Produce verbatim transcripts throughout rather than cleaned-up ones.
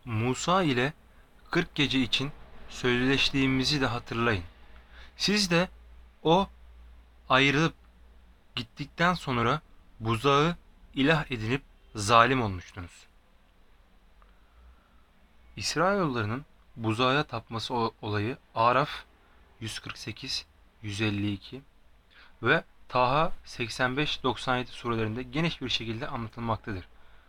Musa ile kırk gece için sözleştiğimizi de hatırlayın. Siz de o ayrılıp gittikten sonra buzağı ilah edinip zalim olmuştunuz. İsrailoğullarının buzağa tapması olayı Araf yüz kırk sekiz, yüz elli iki ve Taha seksen beş doksan yedi surelerinde geniş bir şekilde anlatılmaktadır.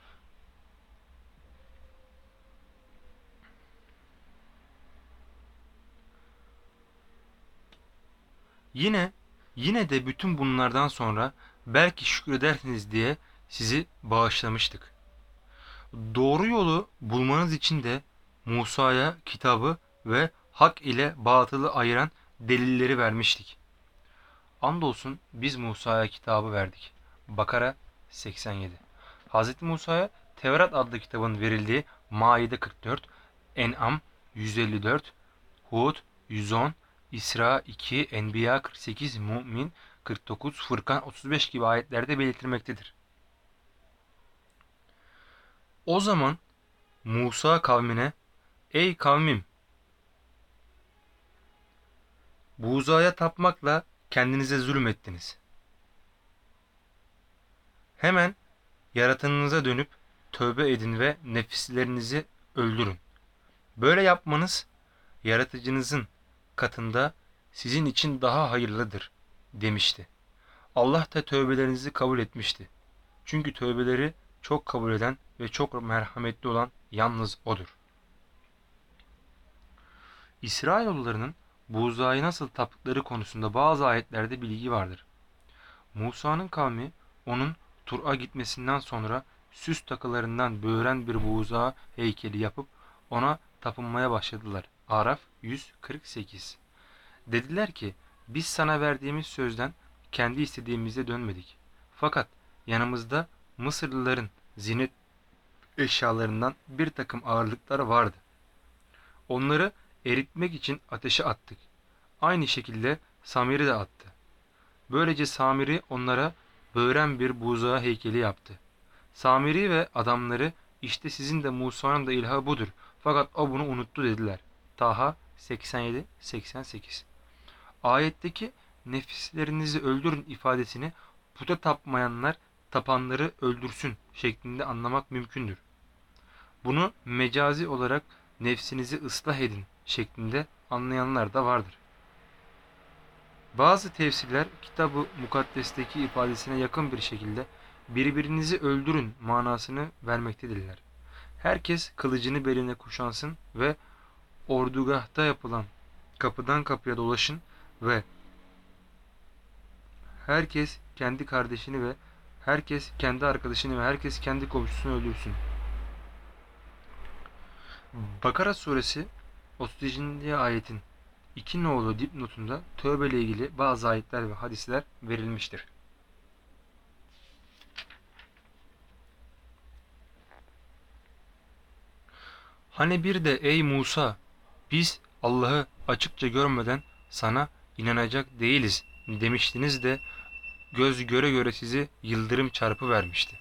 Yine yine de bütün bunlardan sonra belki şükredersiniz diye sizi bağışlamıştık. Doğru yolu bulmanız için de Musa'ya kitabı ve hak ile batılı ayıran delilleri vermiştik. Andolsun biz Musa'ya kitabı verdik. Bakara seksen yedi. Hz. Musa'ya Tevrat adlı kitabın verildiği Maide kırk dört, En'am yüz elli dört, Hud yüz on, İsra iki, Enbiya kırk sekiz, Mü'min kırk dokuz, Fırkan otuz beş gibi ayetlerde belirtilmektedir. O zaman Musa kavmine, ey kavmim, buğzaya tapmakla kendinize zulmettiniz. Hemen yaratanınıza dönüp tövbe edin ve nefislerinizi öldürün. Böyle yapmanız yaratıcınızın katında sizin için daha hayırlıdır demişti. Allah da tövbelerinizi kabul etmişti. Çünkü tövbeleri çok kabul eden ve çok merhametli olan yalnız O'dur. İsrailoğullarının buğzayı nasıl taptıkları konusunda bazı ayetlerde bilgi vardır. Musa'nın kavmi onun Tur'a gitmesinden sonra süs takılarından böğren bir buğza heykeli yapıp ona tapınmaya başladılar. Araf yüz kırk sekiz. Dediler ki biz sana verdiğimiz sözden kendi istediğimize dönmedik. Fakat yanımızda Mısırlıların zinet eşyalarından bir takım ağırlıklar vardı. Onları eritmek için ateşe attık. Aynı şekilde Samir'i de attı. Böylece Samiri onlara böğren bir buzağı heykeli yaptı. Samiri ve adamları işte sizin de Musa'nın da ilahı budur. Fakat o bunu unuttu dediler. Taha seksen yedi seksen sekiz. Ayetteki nefislerinizi öldürün ifadesini puta tapmayanlar tapanları öldürsün şeklinde anlamak mümkündür. Bunu mecazi olarak nefsinizi ıslah edin şeklinde anlayanlar da vardır. Bazı tefsirler kitab-ı mukaddesteki ifadesine yakın bir şekilde birbirinizi öldürün manasını vermektedirler. Herkes kılıcını beline kuşansın ve ordugahta yapılan kapıdan kapıya dolaşın ve herkes kendi kardeşini ve herkes kendi arkadaşını ve herkes kendi komşusunu öldürsün. Bakara suresi otuz beşinci ayetin iki nolu dipnotunda tövbe ile ilgili bazı ayetler ve hadisler verilmiştir. Hani bir de ey Musa biz Allah'ı açıkça görmeden sana inanacak değiliz demiştiniz de göz göre göre sizi yıldırım çarpı vermişti.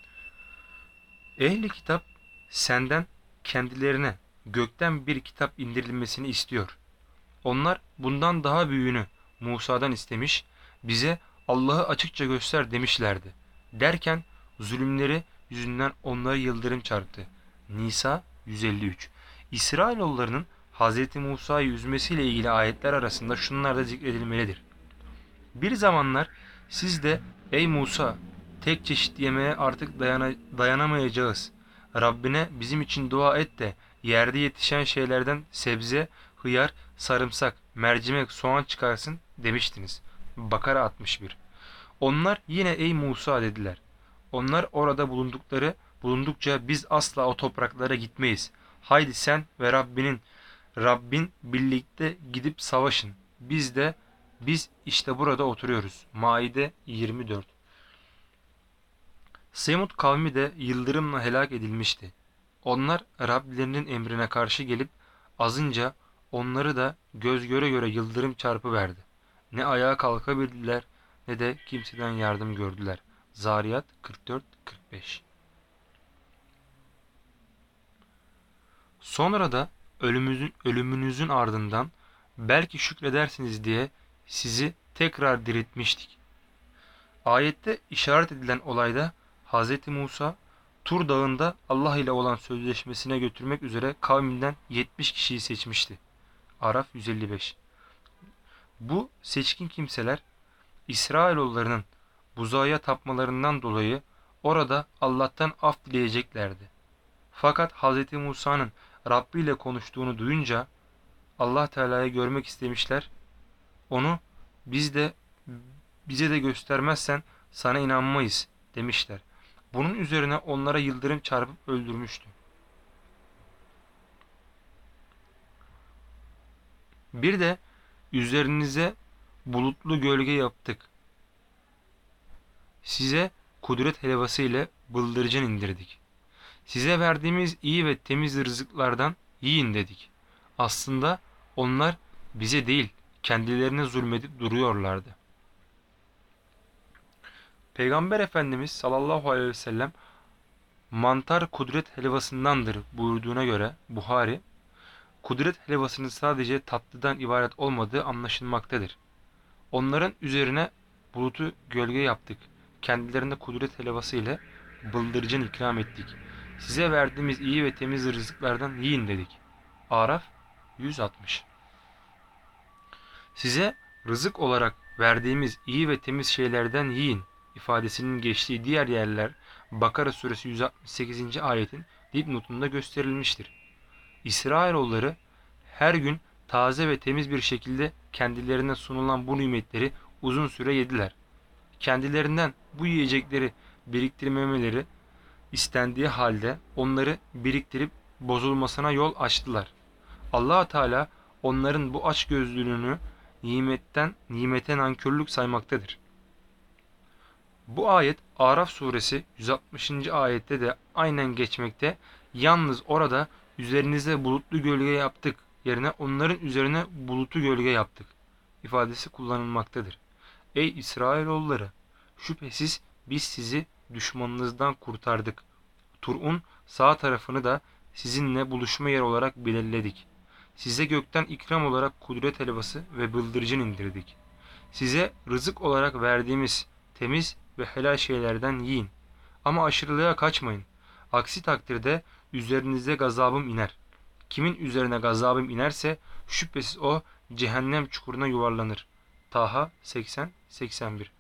Ehli kitap senden kendilerine gökten bir kitap indirilmesini istiyor. Onlar bundan daha büyüğünü Musa'dan istemiş, bize Allah'ı açıkça göster demişlerdi. Derken zulümleri yüzünden onları yıldırım çarptı. Nisa yüz elli üç. İsrailoğullarının Hz. Musa'yı üzmesiyle ilgili ayetler arasında şunlar da zikredilmelidir. Bir zamanlar siz de ey Musa tek çeşit yemeğe artık dayana, dayanamayacağız. Rabbine bizim için dua et de yerde yetişen şeylerden sebze, hıyar, sarımsak, mercimek, soğan çıkarsın demiştiniz. Bakara altmış bir. Onlar yine ey Musa dediler. Onlar orada bulundukları bulundukça biz asla o topraklara gitmeyiz. Haydi sen ve Rabbinin Rabbin birlikte gidip savaşın. Biz de biz işte burada oturuyoruz. Maide yirmi dört. Semud kavmi de yıldırımla helak edilmişti. Onlar Rablerinin emrine karşı gelip azınca onları da göz göre göre yıldırım çarpıverdi. Ne ayağa kalkabildiler ne de kimseden yardım gördüler. Zariyat kırk dört kırk beş. Sonra da ölümünüzün, ölümünüzün ardından belki şükredersiniz diye sizi tekrar diriltmiştik. Ayette işaret edilen olayda Hz. Musa Tur Dağı'nda Allah ile olan sözleşmesine götürmek üzere kavminden yetmiş kişiyi seçmişti. Araf yüz elli beş. Bu seçkin kimseler İsrailoğullarının buzağa tapmalarından dolayı orada Allah'tan af dileyeceklerdi. Fakat Hz. Musa'nın Rabbi ile konuştuğunu duyunca Allah Teala'yı görmek istemişler. Onu biz de bize de göstermezsen sana inanmayız demişler. Bunun üzerine onlara yıldırım çarpıp öldürmüştü. Bir de üzerinize bulutlu gölge yaptık. Size kudret helvası ile bıldırcın indirdik. Size verdiğimiz iyi ve temiz rızıklardan yiyin dedik. Aslında onlar bize değil, kendilerine zulmedip duruyorlardı. Peygamber Efendimiz sallallahu aleyhi ve sellem mantar kudret helvasındandır buyurduğuna göre Buhari, kudret helvasının sadece tatlıdan ibaret olmadığı anlaşılmaktadır. Onların üzerine bulutu gölge yaptık. Kendilerine kudret helvası ile bıldırcın ikram ettik. Size verdiğimiz iyi ve temiz rızıklardan yiyin dedik. Araf yüz altmış. Size rızık olarak verdiğimiz iyi ve temiz şeylerden yiyin ifadesinin geçtiği diğer yerler Bakara suresi yüz altmış sekizinci ayetin dipnotunda gösterilmiştir. İsrailoğulları her gün taze ve temiz bir şekilde kendilerine sunulan bu nimetleri uzun süre yediler. Kendilerinden bu yiyecekleri biriktirmemeleri istendiği halde onları biriktirip bozulmasına yol açtılar. Allah Teala onların bu açgözlülüğünü nimetten nimete nankörlük saymaktadır. Bu ayet Araf suresi yüz altmışıncı ayette de aynen geçmekte. Yalnız orada üzerinize bulutlu gölge yaptık yerine onların üzerine bulutu gölge yaptık ifadesi kullanılmaktadır. Ey İsrailoğulları! Şüphesiz biz sizi düşmanınızdan kurtardık. Tur'un sağ tarafını da sizinle buluşma yeri olarak belirledik. Size gökten ikram olarak kudret helvası ve bıldırcın indirdik. Size rızık olarak verdiğimiz temiz ve helal şeylerden yiyin. Ama aşırılığa kaçmayın. Aksi takdirde üzerinize gazabım iner. Kimin üzerine gazabım inerse şüphesiz o cehennem çukuruna yuvarlanır. Taha seksen seksen bir.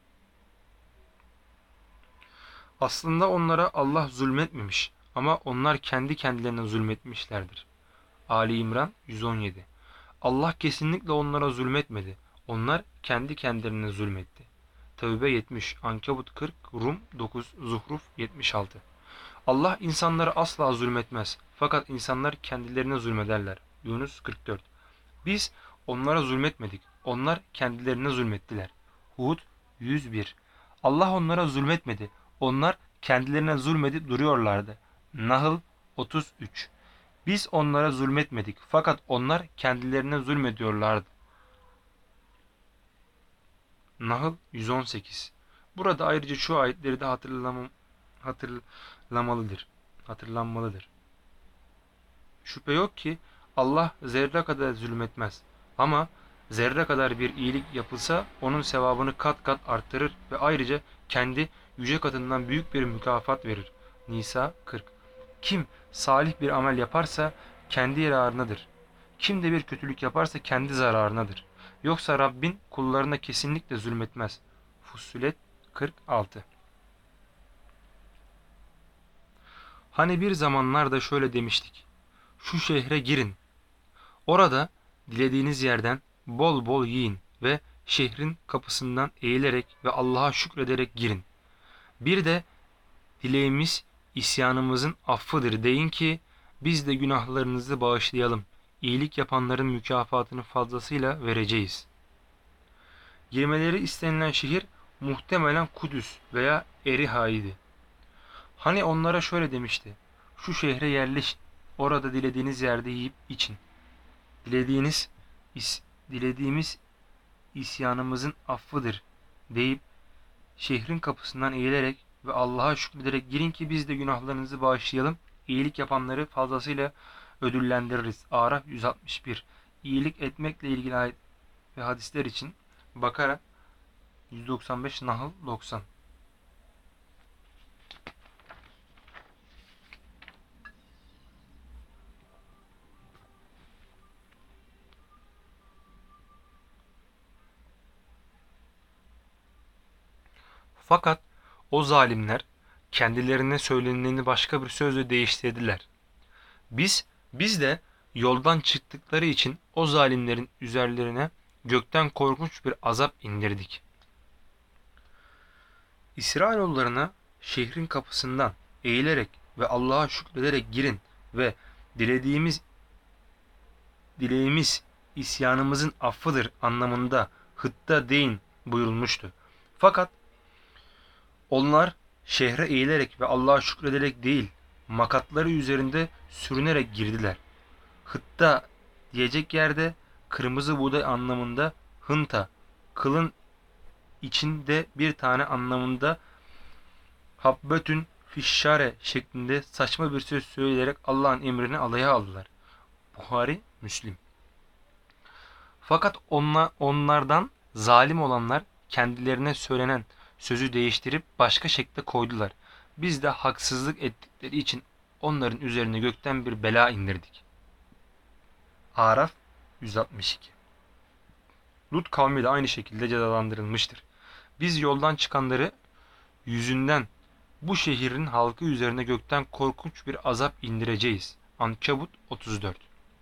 Aslında onlara Allah zulmetmemiş ama onlar kendi kendilerine zulmetmişlerdir. Ali İmran yüz on yedi. Allah kesinlikle onlara zulmetmedi. Onlar kendi kendilerine zulmetti. Tevbe yetmiş, Ankebut kırk, Rum dokuz, Zuhruf yetmiş altı. Allah insanlara asla zulmetmez. Fakat insanlar kendilerine zulmederler. Yunus kırk dört. Biz onlara zulmetmedik. Onlar kendilerine zulmettiler. Hud yüz bir. Allah onlara zulmetmedi. Onlar kendilerine zulmedip duruyorlardı. Nahl otuz üç. Biz onlara zulmetmedik. Fakat onlar kendilerine zulmediyorlardı. Nahl yüz on sekiz. Burada ayrıca şu ayetleri de hatırlamam, hatırlamalıdır. Hatırlanmalıdır. Şüphe yok ki Allah zerre kadar zulmetmez. Ama zerre kadar bir iyilik yapılsa onun sevabını kat kat arttırır ve ayrıca kendi yüce katından büyük bir mükafat verir. Nisa kırk. Kim salih bir amel yaparsa kendi yararınadır. Kim de bir kötülük yaparsa kendi zararınadır. Yoksa Rabbin kullarına kesinlikle zulmetmez. Fussilet kırk altı. Hani bir zamanlarda şöyle demiştik. Şu şehre girin. Orada dilediğiniz yerden bol bol yiyin ve şehrin kapısından eğilerek ve Allah'a şükrederek girin. Bir de dileğimiz isyanımızın affıdır deyin ki biz de günahlarınızı bağışlayalım. İyilik yapanların mükafatını fazlasıyla vereceğiz. Girmeleri istenilen şehir muhtemelen Kudüs veya Eriha'ydı. Hani onlara şöyle demişti. Şu şehre yerleşin. Orada dilediğiniz yerde yiyip için. Dilediğiniz, is, dilediğimiz isyanımızın affıdır deyip şehrin kapısından eğilerek ve Allah'a şükrederek girin ki biz de günahlarınızı bağışlayalım. İyilik yapanları fazlasıyla ödüllendiririz. Araf yüz altmış bir. İyilik etmekle ilgili ayet ve hadisler için Bakara yüz doksan beş, Nahl doksan. Fakat o zalimler kendilerine söylenileni başka bir sözle değiştirdiler. Biz biz de yoldan çıktıkları için o zalimlerin üzerlerine gökten korkunç bir azap indirdik. İsrailoğullarına şehrin kapısından eğilerek ve Allah'a şükrederek girin ve dilediğimiz dileğimiz isyanımızın affıdır anlamında hıtta deyin buyurulmuştu. Fakat onlar şehre eğilerek ve Allah'a şükrederek değil, makatları üzerinde sürünerek girdiler. Hıtta diyecek yerde kırmızı buğday anlamında hınta, kılın içinde bir tane anlamında habbetün fişşare şeklinde saçma bir söz söyleyerek Allah'ın emrini alaya aldılar. Buhari, Müslim. Fakat onlar, onlardan zalim olanlar kendilerine söylenen sözü değiştirip başka şekle koydular. Biz de haksızlık ettikleri için onların üzerine gökten bir bela indirdik. Araf yüz altmış iki. Lut kavmi de aynı şekilde cezalandırılmıştır. Biz yoldan çıkanları yüzünden bu şehrin halkı üzerine gökten korkunç bir azap indireceğiz. Ankebut otuz dört.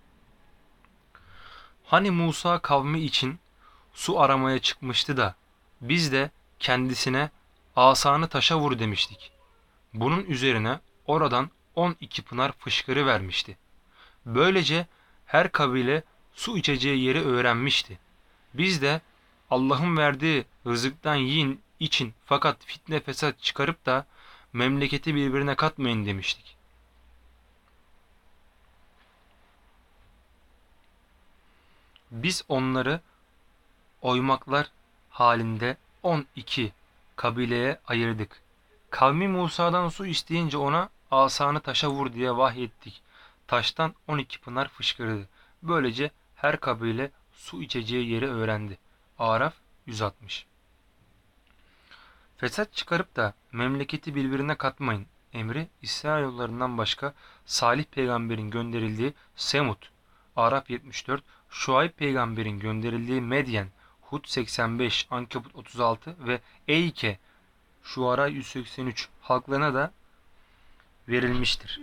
Hani Musa kavmi için su aramaya çıkmıştı da biz de kendisine asanı taşa vur demiştik. Bunun üzerine oradan on iki pınar fışkırıvermişti. Böylece her kabile su içeceği yeri öğrenmişti. Biz de Allah'ın verdiği rızıktan yiyin için fakat fitne fesat çıkarıp da memleketi birbirine katmayın demiştik. Biz onları oymaklar halinde on iki kabileye ayırdık. Kavmi Musa'dan su isteyince ona asanı taşa vur diye vahyettik. Taştan on iki pınar fışkırdı. Böylece her kabile su içeceği yeri öğrendi. Araf yüz altmış. Fesat çıkarıp da memleketi birbirine katmayın emri İsrailoğullarından başka Salih peygamberin gönderildiği Semud, Araf yetmiş dört, Şuayb peygamberin gönderildiği Medyen, Hud seksen beş, Ankebut otuz altı ve Eyke, Şuara yüz seksen üç halklarına da verilmiştir.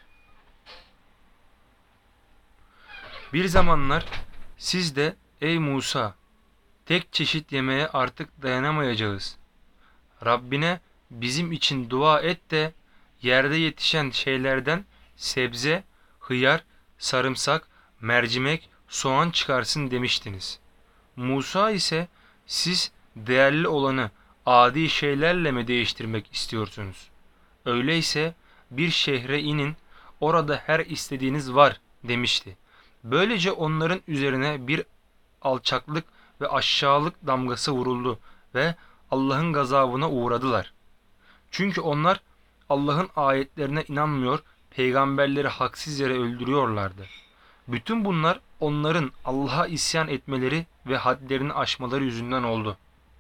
Bir zamanlar siz de ey Musa tek çeşit yemeğe artık dayanamayacağız. Rabbine bizim için dua et de yerde yetişen şeylerden sebze, hıyar, sarımsak, mercimek, soğan çıkarsın demiştiniz. Musa ise siz değerli olanı adi şeylerle mi değiştirmek istiyorsunuz? Öyleyse bir şehre inin, orada her istediğiniz var demişti. Böylece onların üzerine bir alçaklık ve aşağılık damgası vuruldu ve Allah'ın gazabına uğradılar. Çünkü onlar Allah'ın ayetlerine inanmıyor, peygamberleri haksız yere öldürüyorlardı. Bütün bunlar onların Allah'a isyan etmeleri ve hadlerini aşmaları yüzünden oldu.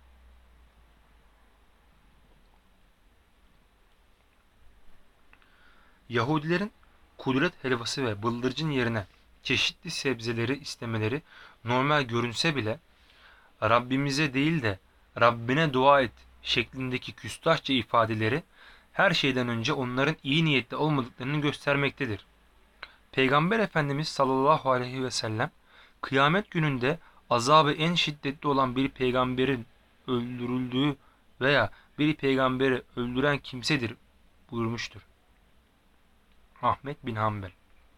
Yahudilerin kudret helvası ve bıldırcın yerine çeşitli sebzeleri istemeleri normal görünse bile Rabbimize değil de Rabbine dua et şeklindeki küstahça ifadeleri her şeyden önce onların iyi niyetli olmadıklarını göstermektedir. Peygamber Efendimiz sallallahu aleyhi ve sellem kıyamet gününde azabı en şiddetli olan bir peygamberin öldürüldüğü veya bir peygamberi öldüren kimsedir buyurmuştur. Ahmet bin Hanbel.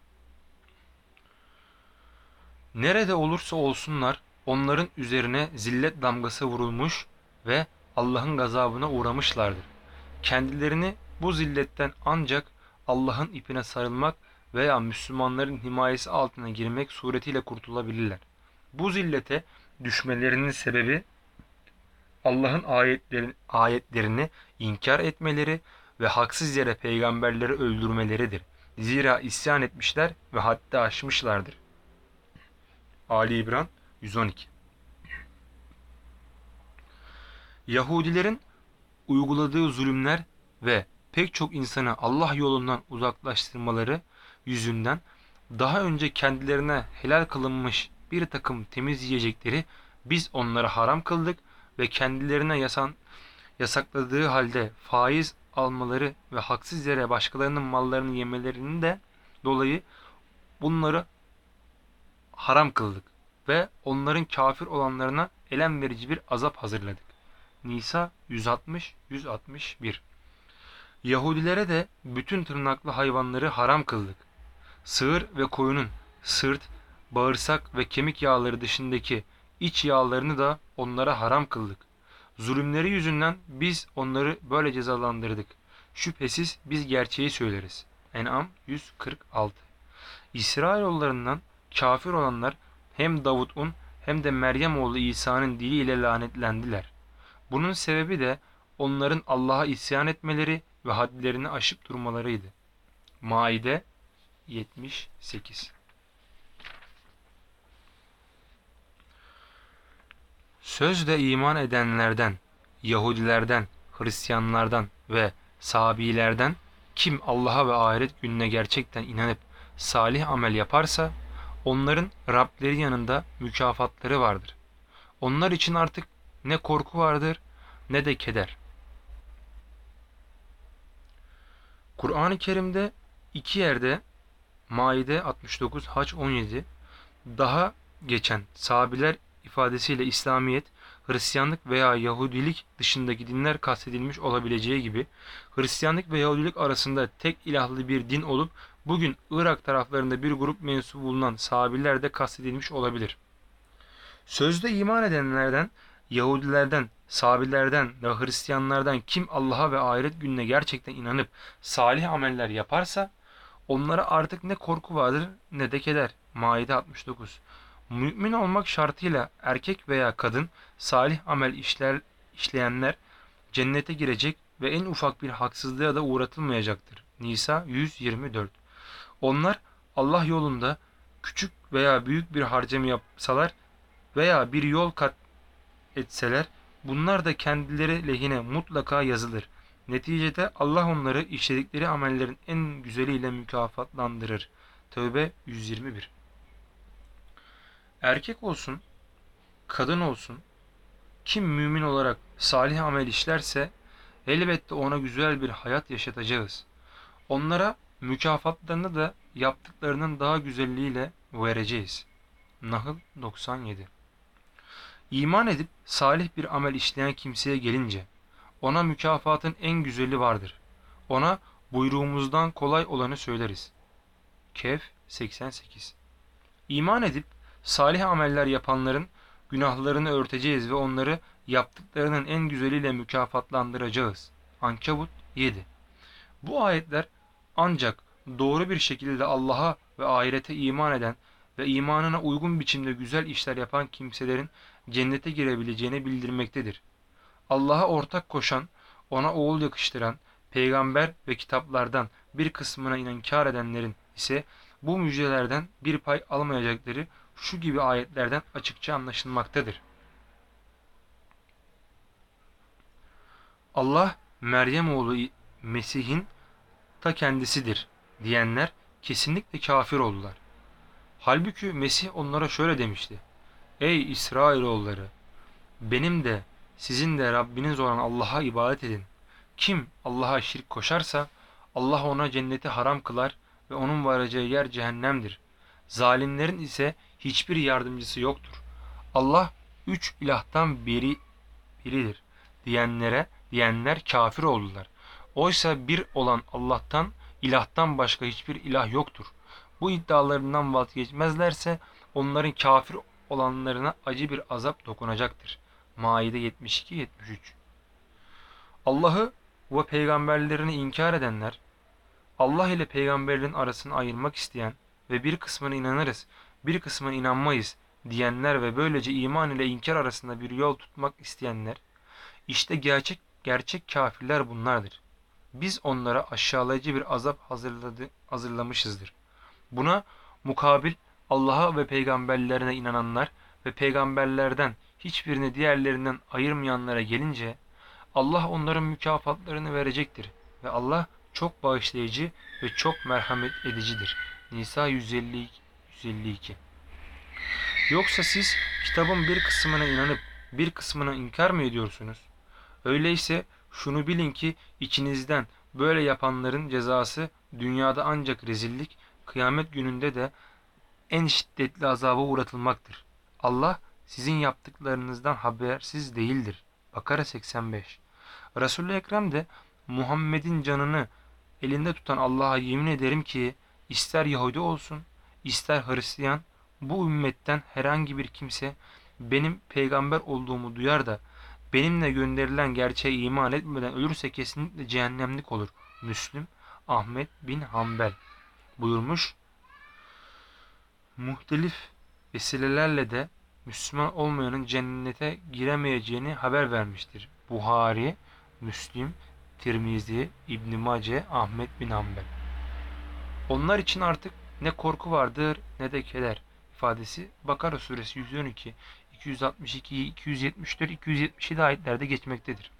Nerede olursa olsunlar onların üzerine zillet damgası vurulmuş ve Allah'ın gazabına uğramışlardır. Kendilerini bu zilletten ancak Allah'ın ipine sarılmak veya Müslümanların himayesi altına girmek suretiyle kurtulabilirler. Bu zillete düşmelerinin sebebi Allah'ın ayetlerini, ayetlerini inkar etmeleri ve haksız yere peygamberleri öldürmeleridir. Zira isyan etmişler ve haddi aşmışlardır. Ali İmran yüz on iki. Yahudilerin uyguladığı zulümler ve pek çok insanı Allah yolundan uzaklaştırmaları yüzünden daha önce kendilerine helal kılınmış bir takım temiz yiyecekleri biz onlara haram kıldık ve kendilerine yasan, yasakladığı halde faiz almaları ve haksız yere başkalarının mallarını yemelerinin de dolayı bunları haram kıldık ve onların kafir olanlarına elem verici bir azap hazırladık. Nisa yüz altmış yüz altmış bir. Yahudilere de bütün tırnaklı hayvanları haram kıldık. Sığır ve koyunun sırt, bağırsak ve kemik yağları dışındaki iç yağlarını da onlara haram kıldık. Zulümleri yüzünden biz onları böyle cezalandırdık. Şüphesiz biz gerçeği söyleriz. En'am yüz kırk altı. İsrailoğullarından kafir olanlar hem Davud'un hem de Meryem oğlu İsa'nın diliyle lanetlendiler. Bunun sebebi de onların Allah'a isyan etmeleri ve hadlerini aşıp durmalarıydı. Maide yetmiş sekiz. Sözde iman edenlerden, Yahudilerden, Hristiyanlardan ve Sabilerden kim Allah'a ve ahiret gününe gerçekten inanıp salih amel yaparsa onların Rableri yanında mükafatları vardır. Onlar için artık ne korku vardır ne de keder. Kur'an-ı Kerim'de iki yerde Maide altmış dokuz, Haç on yedi daha geçen Sabiler ifadesiyle İslamiyet, Hristiyanlık veya Yahudilik dışındaki dinler kastedilmiş olabileceği gibi Hristiyanlık ve Yahudilik arasında tek ilahlı bir din olup bugün Irak taraflarında bir grup mensubu bulunan Sabiler de kastedilmiş olabilir. Sözde iman edenlerden, Yahudilerden, Sabilerden ve Hristiyanlardan kim Allah'a ve ahiret gününe gerçekten inanıp salih ameller yaparsa onlara artık ne korku vardır ne de keder. Maide altmış dokuz. Mümin olmak şartıyla erkek veya kadın salih amel işler, işleyenler cennete girecek ve en ufak bir haksızlığa da uğratılmayacaktır. Nisa yüz yirmi dört. Onlar Allah yolunda küçük veya büyük bir harcama yapsalar veya bir yol kat etseler bunlar da kendileri lehine mutlaka yazılır. Neticede Allah onları işledikleri amellerin en güzeliyle mükafatlandırır. Tövbe yüz yirmi bir. Erkek olsun, kadın olsun, kim mümin olarak salih amel işlerse elbette ona güzel bir hayat yaşatacağız. Onlara mükafatlarını da yaptıklarının daha güzelliğiyle vereceğiz. Nahl doksan yedi. İman edip salih bir amel işleyen kimseye gelince ona mükafatın en güzeli vardır. Ona buyruğumuzdan kolay olanı söyleriz. Kehf seksen sekiz. İman edip salih ameller yapanların günahlarını örteceğiz ve onları yaptıklarının en güzeliyle mükafatlandıracağız. Ankebut yedi. Bu ayetler ancak doğru bir şekilde Allah'a ve ahirete iman eden ve imanına uygun biçimde güzel işler yapan kimselerin cennete girebileceğini bildirmektedir. Allah'a ortak koşan, ona oğul yakıştıran, peygamber ve kitaplardan bir kısmına inkar edenlerin ise bu müjdelerden bir pay almayacakları şu gibi ayetlerden açıkça anlaşılmaktadır. Allah Meryem oğlu Mesih'in ta kendisidir diyenler kesinlikle kafir oldular. Halbuki Mesih onlara şöyle demişti: Ey İsrailoğulları! Benim de sizin de Rabbiniz olan Allah'a ibadet edin. Kim Allah'a şirk koşarsa Allah ona cenneti haram kılar ve onun varacağı yer cehennemdir. Zalimlerin ise hiçbir yardımcısı yoktur. Allah üç ilahtan biri biridir diyenlere diyenler kafir oldular. Oysa bir olan Allah'tan, ilahtan başka hiçbir ilah yoktur. Bu iddialarından vazgeçmezlerse onların kafir olanlarına acı bir azap dokunacaktır. Maide yetmiş iki yetmiş üç. Allah'ı ve peygamberlerini inkar edenler, Allah ile peygamberlerin arasını ayırmak isteyen ve bir kısmına inanırız, bir kısmına inanmayız diyenler ve böylece iman ile inkar arasında bir yol tutmak isteyenler, işte gerçek gerçek kafirler bunlardır. biz onlara aşağılayıcı bir azap hazırladı, hazırlamışızdır. Buna mukabil Allah'a ve peygamberlerine inananlar ve peygamberlerden hiçbirini diğerlerinden ayırmayanlara gelince Allah onların mükafatlarını verecektir ve Allah çok bağışlayıcı ve çok merhamet edicidir. Nisa yüz elli, yüz elli iki. Yoksa siz kitabın bir kısmına inanıp bir kısmına inkar mı ediyorsunuz? Öyleyse şunu bilin ki içinizden böyle yapanların cezası dünyada ancak rezillik, kıyamet gününde de en şiddetli azaba uğratılmaktır. Allah sizin yaptıklarınızdan habersiz değildir. Bakara seksen beş. Resul-i Ekrem de Muhammed'in canını elinde tutan Allah'a yemin ederim ki ister Yahudi olsun, ister Hristiyan, bu ümmetten herhangi bir kimse benim peygamber olduğumu duyar da benimle gönderilen gerçeğe iman etmeden ölürse kesinlikle cehennemlik olur. Müslüm Ahmet bin Hanbel buyurmuş. Muhtelif vesilelerle de Müslüman olmayanın cennete giremeyeceğini haber vermiştir. Buhari, Müslim, Tirmizi, İbn Mace, Ahmet bin Hanbel. Onlar için artık ne korku vardır ne de keder ifadesi Bakara suresi yüz on iki, iki yüz altmış iki, iki yüz yetmiş dört, iki yüz yetmiş yedi ayetlerde geçmektedir.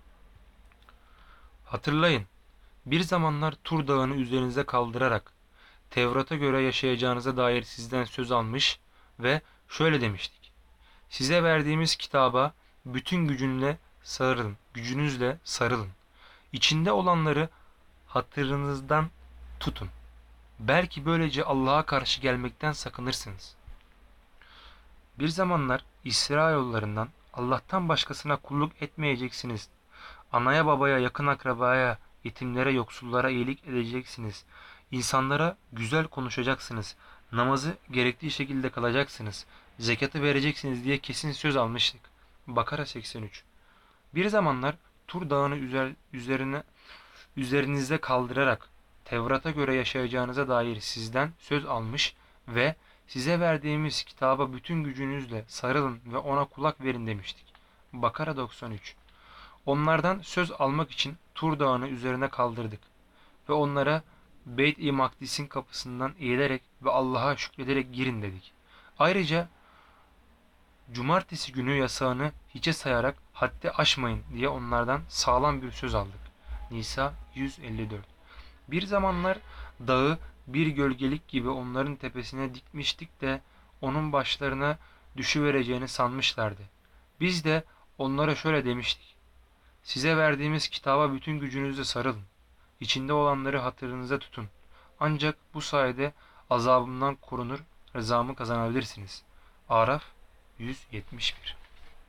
Hatırlayın, bir zamanlar Tur dağını üzerinize kaldırarak Tevrat'a göre yaşayacağınıza dair sizden söz almış ve şöyle demiştik. Size verdiğimiz kitaba bütün gücünle sarılın, gücünüzle sarılın. İçinde olanları hatırınızdan tutun. Belki böylece Allah'a karşı gelmekten sakınırsınız. Bir zamanlar İsrailoğullarından Allah'tan başkasına kulluk etmeyeceksiniz. Anaya babaya, yakın akrabaya, yetimlere, yoksullara iyilik edeceksiniz. İnsanlara güzel konuşacaksınız. Namazı gerektiği şekilde kılacaksınız. Zekatı vereceksiniz diye kesin söz almıştık. Bakara seksen üç. Bir zamanlar Tur dağını üzerine, üzerinizde kaldırarak Tevrat'a göre yaşayacağınıza dair sizden söz almış ve size verdiğimiz kitaba bütün gücünüzle sarılın ve ona kulak verin demiştik. Bakara doksan üç. Onlardan söz almak için Tur dağını üzerine kaldırdık ve onlara Beyt-i Makdis'in kapısından eğilerek ve Allah'a şükrederek girin dedik. Ayrıca cumartesi günü yasağını hiçe sayarak haddi aşmayın diye onlardan sağlam bir söz aldık. Nisa yüz elli dört. Bir zamanlar dağı bir gölgelik gibi onların tepesine dikmiştik de onun başlarına düşüvereceğini sanmışlardı. Biz de onlara şöyle demiştik. Size verdiğimiz kitaba bütün gücünüzle sarılın. İçinde olanları hatırınıza tutun. Ancak bu sayede azabımdan korunur, rızamı kazanabilirsiniz. Araf yüz yetmiş bir.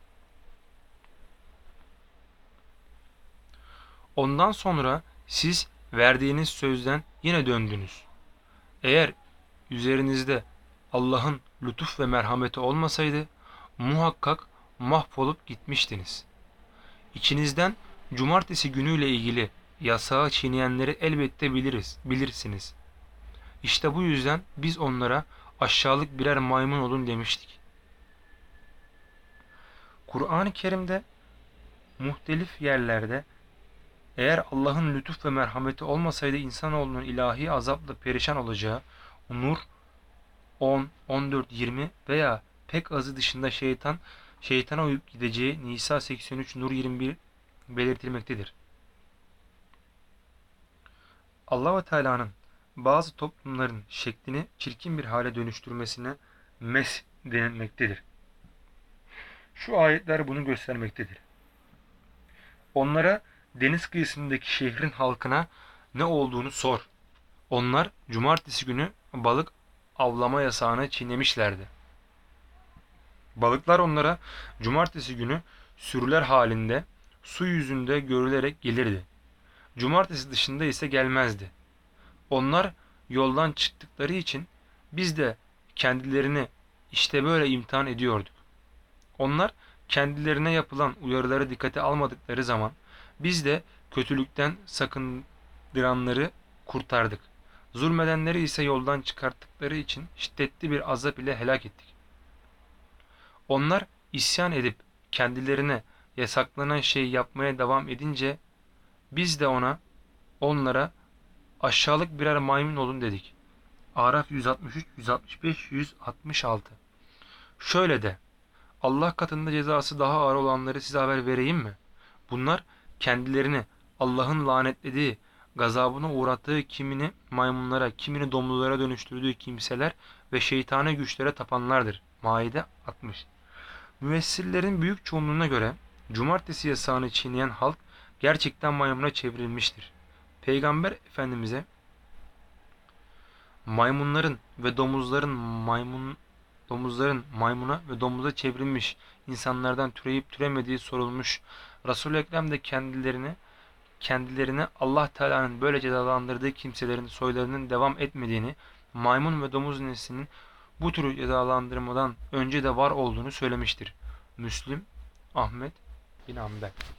Ondan sonra siz verdiğiniz sözden yine döndünüz. Eğer üzerinizde Allah'ın lütuf ve merhameti olmasaydı muhakkak mahvolup gitmiştiniz. İçinizden cumartesi günüyle ilgili yasağı çiğneyenleri elbette biliriz, bilirsiniz. İşte bu yüzden biz onlara aşağılık birer maymun olun demiştik. Kur'an-ı Kerim'de muhtelif yerlerde eğer Allah'ın lütuf ve merhameti olmasaydı insanoğlunun ilahi azapla perişan olacağı Nur on, on dört, yirmi veya pek azı dışında şeytan şeytana uyup gideceği Nisa seksen üç, Nur yirmi bir belirtilmektedir. Allah-u Teala'nın bazı toplumların şeklini çirkin bir hale dönüştürmesine mes denilmektedir. Şu ayetler bunu göstermektedir. Onlara deniz kıyısındaki şehrin halkına ne olduğunu sor. Onlar cumartesi günü balık avlama yasağını çiğnemişlerdi. Balıklar onlara cumartesi günü sürüler halinde su yüzünde görülerek gelirdi. Cumartesi dışında ise gelmezdi. Onlar yoldan çıktıkları için biz de kendilerini işte böyle imtihan ediyorduk. Onlar kendilerine yapılan uyarıları dikkate almadıkları zaman biz de kötülükten sakındıranları kurtardık. Zulmedenleri ise yoldan çıkarttıkları için şiddetli bir azap ile helak ettik. Onlar isyan edip kendilerine yasaklanan şeyi yapmaya devam edince biz de ona onlara aşağılık birer maymun olun dedik. Araf yüz altmış üç, yüz altmış beş, yüz altmış altı. Şöyle de, Allah katında cezası daha ağır olanları size haber vereyim mi? Bunlar kendilerini Allah'ın lanetlediği, gazabına uğrattığı kimini maymunlara, kimini domuzlara dönüştürdüğü kimseler ve şeytani güçlere tapanlardır. Maide altmış. Müfessirlerin büyük çoğunluğuna göre cumartesi yasağını çiğneyen halk gerçekten maymuna çevrilmiştir. Peygamber Efendimiz'e maymunların ve domuzların maymun domuzların maymuna ve domuza çevrilmiş insanlardan türeyip türemediği sorulmuş. Resul-i Ekrem de kendilerine kendilerine Allah Teala'nın böyle cezalandırdığı kimselerin soylarının devam etmediğini, maymun ve domuz neslinin bu tür cezalandırmadan önce de var olduğunu söylemiştir. Müslim, Ahmet bin Hanbel.